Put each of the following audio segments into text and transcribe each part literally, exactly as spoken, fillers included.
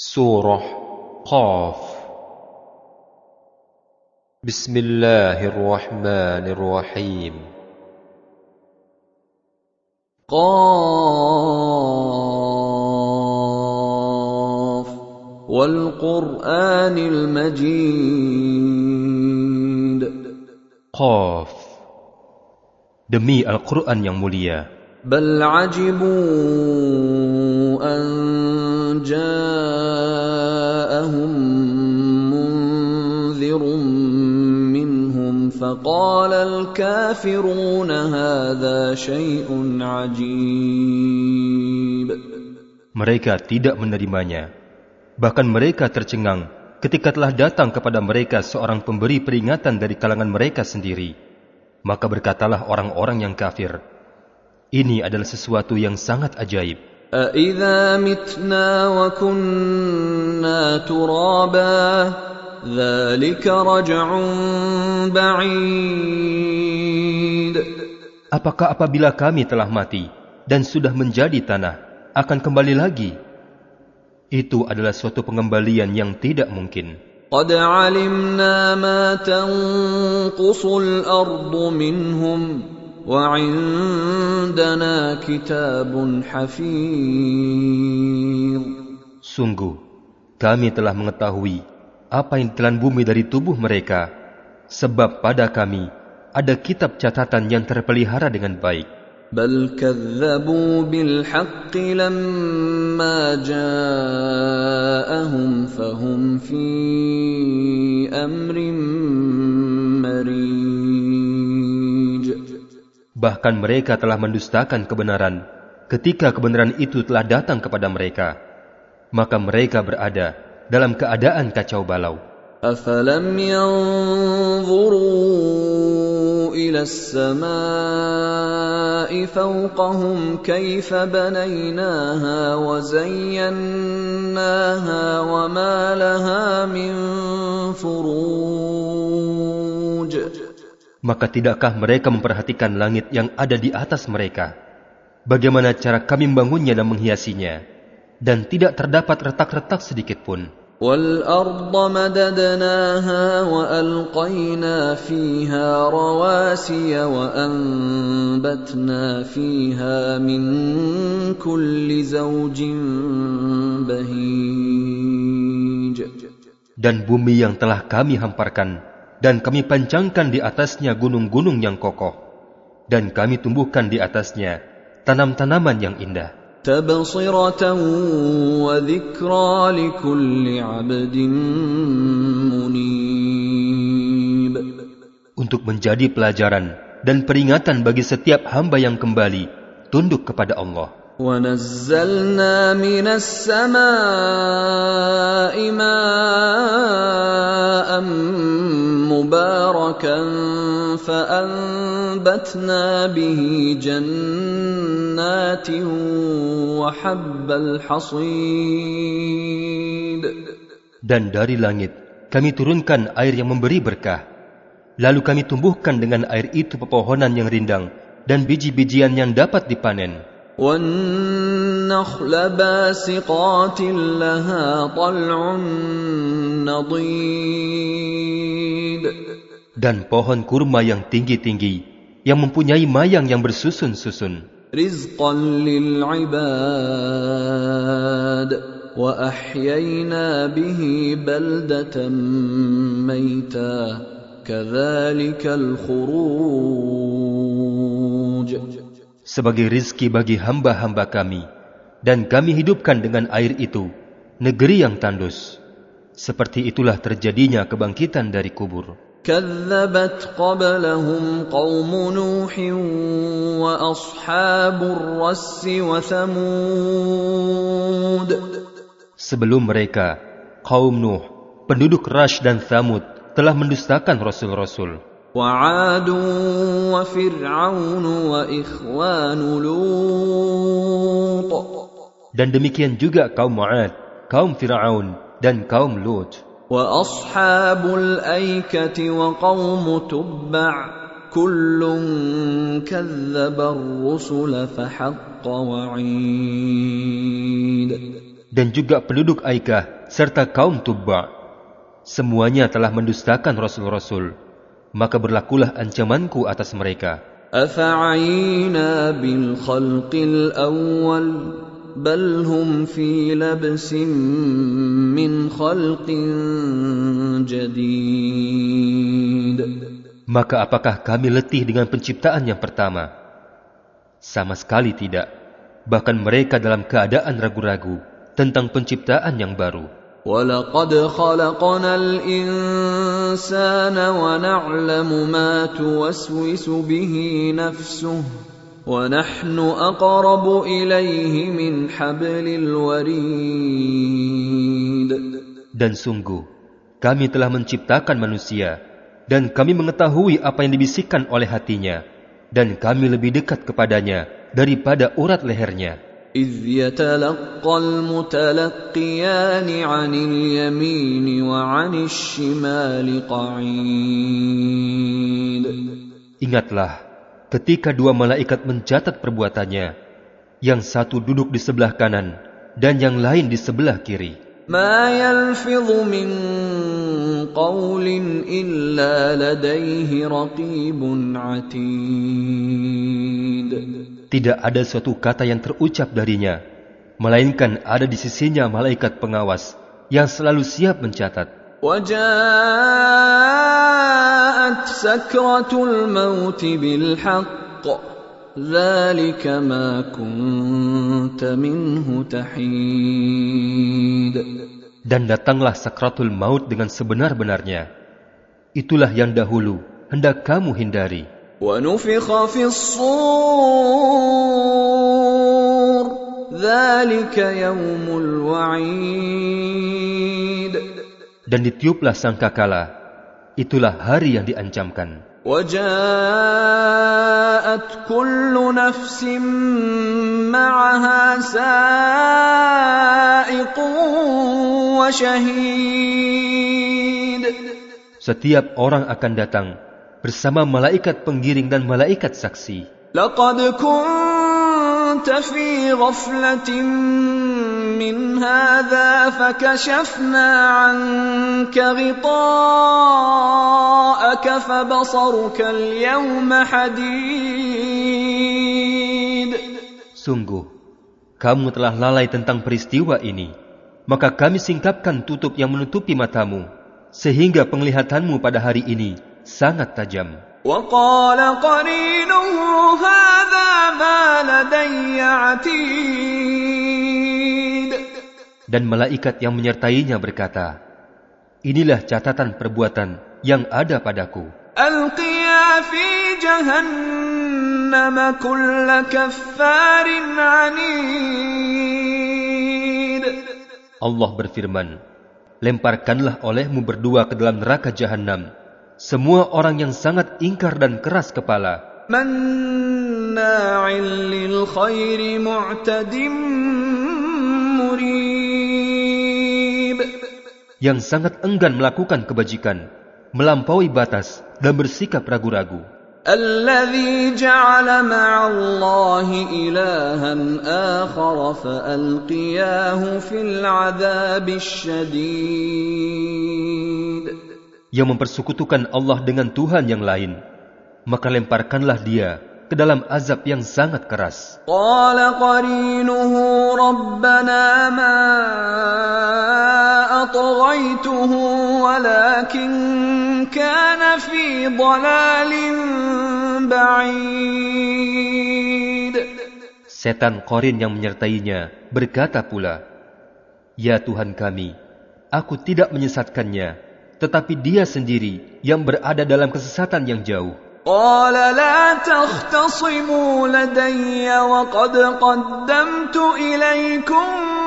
Surah Qaf. Bismillahirrahmanirrahim. Qaf wal Qur'anil Majid. Qaf, demi Al-Quran yang mulia. Bal ajibu an ja'ahum munzirun minhum faqala al-kafiruna hadha syai'un ajib. Mereka tidak menerimanya. Bahkan mereka tercengang ketika telah datang kepada mereka seorang pemberi peringatan dari kalangan mereka sendiri. Maka berkatalah orang-orang yang kafir, ini adalah sesuatu yang sangat ajaib. أَإِذَا مِتْنَا وَكُنَّا تُرَابًا ذَلِكَ رَجْعٌ بَعِيدٌ. Apakah apabila kami telah mati dan sudah menjadi tanah akan kembali lagi? Itu adalah suatu pengembalian yang tidak mungkin. قَدْ عَلِمْنَا مَا تَنْقُصُ الْأَرْضُ مِنْهُمْ وَعِنْدَنَا كِتَابٌ حَفِيظٌ. Sungguh, kami telah mengetahui apa yang ditelan bumi dari tubuh mereka, sebab pada kami ada kitab catatan yang terpelihara dengan baik. بَلْ كَذَّبُوا بِالْحَقِّ لَمَّا جَاءَهُمْ فَهُمْ فِي أَمْرٍ مَرِيجٍ. Bahkan mereka telah mendustakan kebenaran ketika kebenaran itu telah datang kepada mereka. Maka mereka berada dalam keadaan kacau balau. أَفَلَمْ يَنْظُرُوا إِلَى السَّمَاءِ فَوْقَهُمْ كَيْفَ بَنَيْنَاهَا وَزَيَّنَّاهَا وَمَا لَهَا مِنْ فُرُوجٍ. Maka tidakkah mereka memperhatikan langit yang ada di atas mereka? Bagaimana cara kami membangunnya dan menghiasinya, dan tidak terdapat retak-retak sedikit pun. وَالْأَرْضَ مَدَدْنَاهَا وَأَلْقَيْنَا فِيهَا رَوَاسِيَ وَأَنبَتْنَا فِيهَا مِنْ كُلِّ زَوْجٍ بَهِيجٍ. Dan bumi yang telah kami hamparkan, dan kami pancangkan di atasnya gunung-gunung yang kokoh, dan kami tumbuhkan di atasnya tanam-tanaman yang indah. تَبْصِرَةً وَذِكْرَى لِكُلِّ عَبْدٍ مُنِيبٍ. Untuk menjadi pelajaran dan peringatan bagi setiap hamba yang kembali tunduk kepada Allah. وَنَزَّلْنَا مِنَ السَّمَاءِ مَاءً مُبَارَكًا فَأَنبَتْنَا بِهِ جَنَّاتٍ وَحَبَّ الْحَصِيدِ. Dan dari langit kami turunkan air yang memberi berkah. Lalu kami tumbuhkan dengan air itu pepohonan yang rindang dan biji-bijian yang dapat dipanen. وَالنَّخْلَ بَاسِقَاتٍ لَهَا طَلْعٌ نَضِيدٌ. Dan pohon kurma yang tinggi-tinggi yang mempunyai mayang yang bersusun-susun. رِزْقًا لِلْعِبَادِ وَأَحْيَيْنَا بِهِ بَلْدَةً مَيْتًا كَذَلِكَ الْخُرُوجُ. Sebagai rizki bagi hamba-hamba kami, dan kami hidupkan dengan air itu negeri yang tandus. Seperti itulah terjadinya kebangkitan dari kubur. كَذَّبَتْ قَبْلَهُمْ قَوْمُ نُوحٍ وَأَصْحَابُ الرَّسِّ وَثَمُودَ. Sebelum mereka, kaum Nuh, penduduk Rash dan Thamud telah mendustakan rasul-rasul. وَعَادٌ وَفِرْعَوْنُ وَإِخْوَانُ لُوطٍ. Dan demikian juga kaum Mu'ad, kaum Fir'aun, dan kaum Lut. وَأَصْحَابُ الْأَيْكَةِ وَقَوْمُ تُبَّعٍ كُلٌّ كَذَّبَ الرُّسُلَ فَحَقَّ وَعِيدٍ. dan juga penduduk Aikah serta kaum Tubba. Semuanya telah mendustakan Rasul-Rasul, maka berlakulah ancamanku atas mereka. أَفَعَيِينَا بِالْخَلْقِ الْأَوَّلِ بَلْ هُمْ فِي لَبْسٍ مِّنْ خَلْقٍ جَدِيدٍ. Maka apakah kami letih dengan penciptaan yang pertama? Sama sekali tidak. Bahkan mereka dalam keadaan ragu-ragu tentang penciptaan yang baru. وَلَقَدْ خَلَقْنَا الْإِنسَانَ وَنَعْلَمُ مَا تُوَسْوِسُ بِهِ نَفْسُهُ وَنَحْنُ أَقْرَبُ إِلَيْهِ مِنْ حَبْلِ الْوَرِيدِ. Dan sungguh, kami telah menciptakan manusia, dan kami mengetahui apa yang dibisikkan oleh hatinya, dan kami lebih dekat kepadanya daripada urat lehernya. إِذْ يَتَلَقَّى الْمُتَلَقِّيَانِ عَنِ الْيَمِينِ وَعَنِ الشِّمَالِ قَعِيدٌ. Ingatlah, ketika dua malaikat mencatat perbuatannya, yang satu duduk di sebelah kanan, dan yang lain di sebelah kiri. مَا يَلْفِظُ مِنْ قَوْلٍ إِلَّا لَدَيْهِ رَقِيبٌ عَتِيدٌ. Tidak ada suatu kata yang terucap darinya, melainkan ada di sisinya malaikat pengawas yang selalu siap mencatat. وَجَاءَتْ سَكْرَةُ الْمَوْتِ بِالْحَقِّ ذَلِكَ مَا كُنْتَ مِنْهُ تَحِيدٌ. Dan datanglah sakratul maut dengan sebenar-benarnya. Itulah yang dahulu hendak kamu hindari. وَنُفِخَ فِي الصُّورِ ذَلِكَ يَوْمُ الْوَعِيدِ. Dan ditiuplah sangkakala. Itulah hari yang diancamkan. وَجَاءَتْ كُلُّ نَفْسٍ مَّعَهَا سَائِقٌ وَشَهِيدٌ. Setiap orang akan datang bersama malaikat penggiring dan malaikat saksi. لَقَدْ كُنْتَ فِي غَفْلَةٍ مِّنْ هَذَا فَكَشَفْنَا عَنْكَ غِطَاءَكَ فَبَصَرُكَ الْيَوْمَ حَدِيدٌ. Sungguh, kamu telah lalai tentang peristiwa ini, maka kami singkapkan tutup yang menutupi matamu, sehingga penglihatanmu pada hari ini sangat tajam. وَقَالَ قَرِينُهُ هَذَا مَا لَدَيَّ عَتِيدٌ. Dan malaikat yang menyertainya berkata, inilah catatan perbuatan yang ada padaku. أَلْقِيَا فِي جَهَنَّمَ كُلَّ كَفَّارٍ عَنِيدٍ. Allah berfirman, lemparkanlah olehmu berdua ke dalam neraka Jahannam semua orang yang sangat ingkar dan keras kepala, مَنَّاعٍ لِلْخَيْرِ مُعْتَدٍ مُرِيبٍ. yang sangat enggan melakukan kebajikan, melampaui batas dan bersikap ragu-ragu. الَّذِي جَعَلَ مَعَ اللَّهِ إِلَٰهًا آخَرَ فَأَلْقِيَاهُ فِي الْعَذَابِ الشَّدِيدِ. Yang mempersekutukan Allah dengan Tuhan yang lain, maka lemparkanlah dia ke dalam azab yang sangat keras. قَالَ قَرِينُهُ رَبَّنَا مَا أَطْغَيْتُهُ وَلَكِنْ كَانَ فِي ضَلَالٍ بَعِيدٍ. Setan Qarin yang menyertainya berkata pula, ya Tuhan kami, aku tidak menyesatkannya, tetapi dia sendiri yang berada dalam kesesatan yang jauh. قَالَ لَا تَخْتَصِمُوا لَدَيَّ وَقَدْ قَدَّمْتُ إِلَيْكُمْ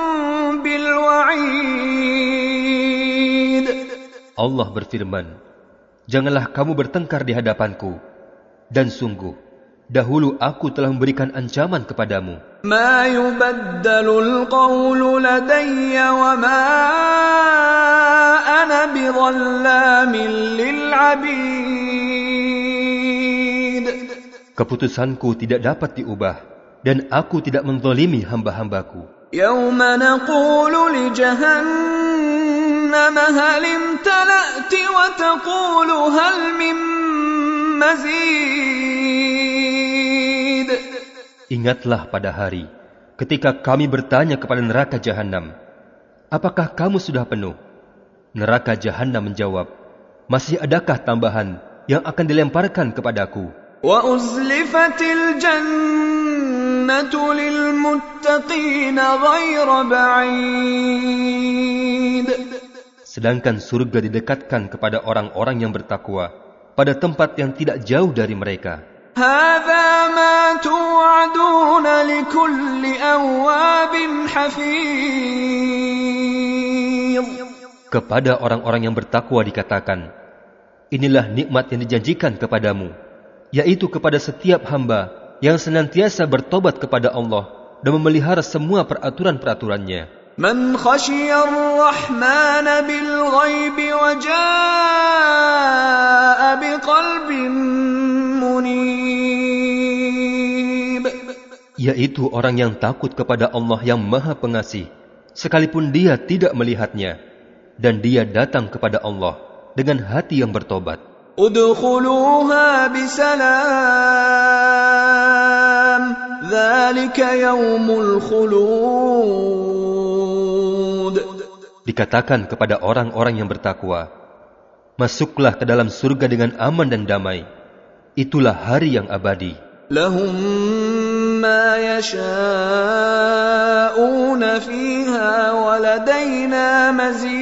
بِالْوَعِيدِ. Allah berfirman, janganlah kamu bertengkar di hadapanku, dan sungguh, dahulu aku telah memberikan ancaman kepadamu. مَا يُبَدَّلُ الْقَوْلُ لَدَيَّ وَمَا أَنَا بِظَلَّامٍ لِلْعَبِيدِ. Keputusanku tidak dapat diubah, dan aku tidak menzalimi hamba-hambaku. يوم نقول لجهنم هل امتلأت وتقول هل من مزيد. Ingatlah pada hari ketika kami bertanya kepada neraka Jahannam, apakah kamu sudah penuh? Neraka Jahannam menjawab, masih adakah tambahan yang akan dilemparkan kepadaku? وَأُزْلِفَتِ الْجَنَّةُ لِلْمُتَّقِينَ غَيْرَ بَعِيدٍ. Sedangkan surga didekatkan kepada orang-orang yang bertakwa pada tempat yang tidak jauh dari mereka. هَذَا مَا تُوعَدُونَ لِكُلِّ أَوَّابٍ حَفِيظٍ. Kepada orang-orang yang bertakwa dikatakan, inilah nikmat yang dijanjikan kepadamu, yaitu kepada setiap hamba yang senantiasa bertobat kepada Allah dan memelihara semua peraturan-peraturannya. Man khashiyar rahman bil ghaib wa jaa biqalbin munib. Yaitu orang yang takut kepada Allah yang Maha Pengasih, sekalipun dia tidak melihatnya, dan dia datang kepada Allah dengan hati yang bertobat. Udkhuluha bisalam, dzalika yaumul khulud. Dikatakan kepada orang-orang yang bertakwa, masuklah ke dalam surga dengan aman dan damai. Itulah hari yang abadi. Lahum ma yasha'una fiha wa ladaina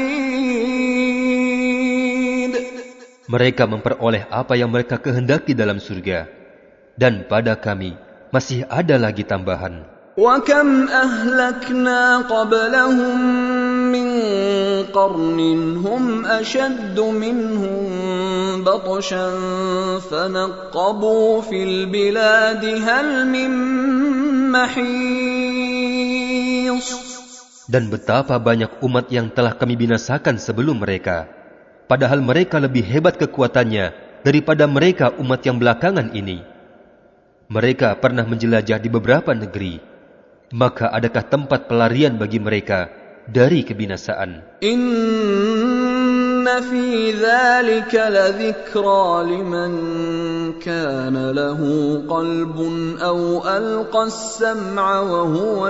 mazid. Mereka memperoleh apa yang mereka kehendaki dalam surga, dan pada kami masih ada lagi tambahan. Wa kam ahlakna qablahum min qarnin hum ashaddu minhum batshan fanaqabu fil biladi hal min mahis. Dan betapa banyak umat yang telah kami binasakan sebelum mereka, padahal mereka lebih hebat kekuatannya daripada mereka umat yang belakangan ini. Mereka pernah menjelajah di beberapa negeri, maka adakah tempat pelarian bagi mereka dari kebinasaan? Inna fi dzalika ladzikra liman kana lahu qalbun aw alqa as-sam'a wa huwa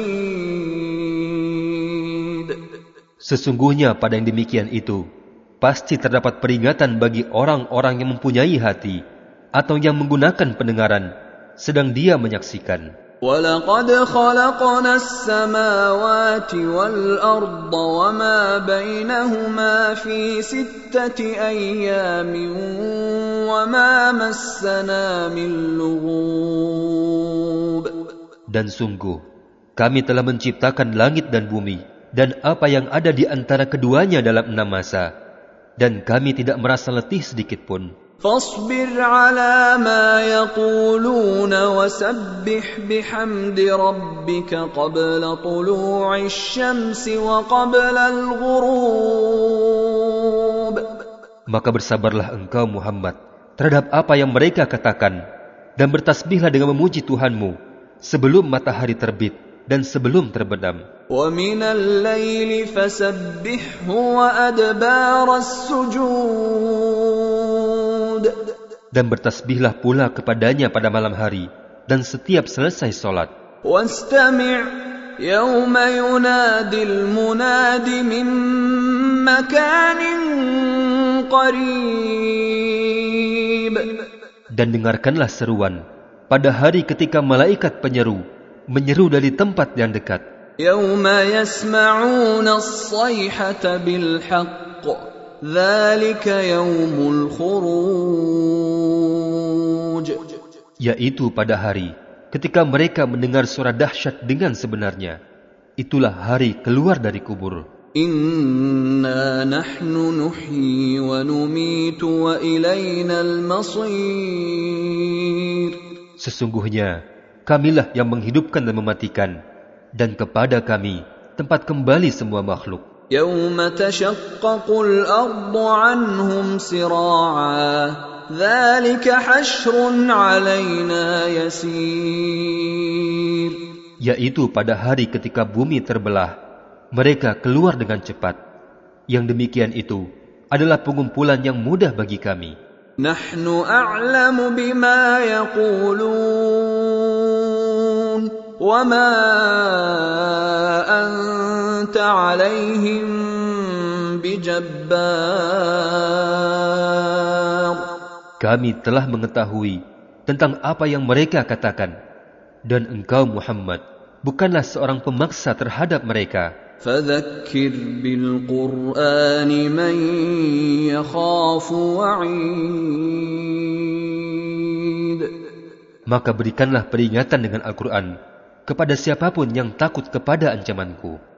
shahid. Sesungguhnya pada yang demikian itu pasti terdapat peringatan bagi orang-orang yang mempunyai hati atau yang menggunakan pendengaran sedang dia menyaksikan. وَلَقَدْ خَلَقْنَا السَّمَاوَاتِ وَالْأَرْضَ وَمَا بَيْنَهُمَا فِي سِتَّةِ أَيَّامٍ وَمَا مَسَّنَا مِن لُغُوبٍ. Dan sungguh, kami telah menciptakan langit dan bumi dan apa yang ada di antara keduanya dalam enam masa, dan kami tidak merasa letih sedikit pun. فاصبر على ما يقولون وسبح بحمد ربك قبل طلوع الشمس وقبل الغروب. Maka bersabarlah engkau Muhammad terhadap apa yang mereka katakan, dan bertasbihlah dengan memuji Tuhanmu sebelum matahari terbit dan sebelum terbenam. وَمِنَ اللَّيْلِ فَسَبِّحْهُ وَأَدْبَارَ السُّجُودِ. Dan bertasbihlah pula kepadanya pada malam hari dan setiap selesai solat. وَاسْتَمِعْ يَوْمَ يُنَادِ الْمُنَادِ مِن مَّكَانٍ قَرِيبٍ. Dan dengarkanlah seruan pada hari ketika malaikat penyeru menyeru dari tempat yang dekat. يَوْمَ يَسْمَعُونَ الصَّيْحَةَ بِالْحَقِّ ذَلِكَ يَوْمُ الْخُرُوجِ. Yaitu pada hari ketika mereka mendengar suara dahsyat dengan sebenarnya. Itulah hari keluar dari kubur. Inna nahnu nuhyi wa numitu wa ilaina al-masir. Sesungguhnya kamilah yang menghidupkan dan mematikan, dan kepada kami tempat kembali semua makhluk. Yawma tashaqqaqul ardu anhum sira'a, dzalika hasyrun 'alaina yasir. yaitu pada hari ketika bumi terbelah, mereka keluar dengan cepat. Yang demikian itu adalah pengumpulan yang mudah bagi kami. Nahnu a'lamu bima yaqulun wa ma anta 'alaihim bijabbar. Kami telah mengetahui tentang apa yang mereka katakan, dan engkau Muhammad bukanlah seorang pemaksa terhadap mereka. فذكر بالقرآن من يخاف وعيد. Maka berikanlah peringatan dengan Al-Quran kepada siapapun yang takut kepada ancamanku.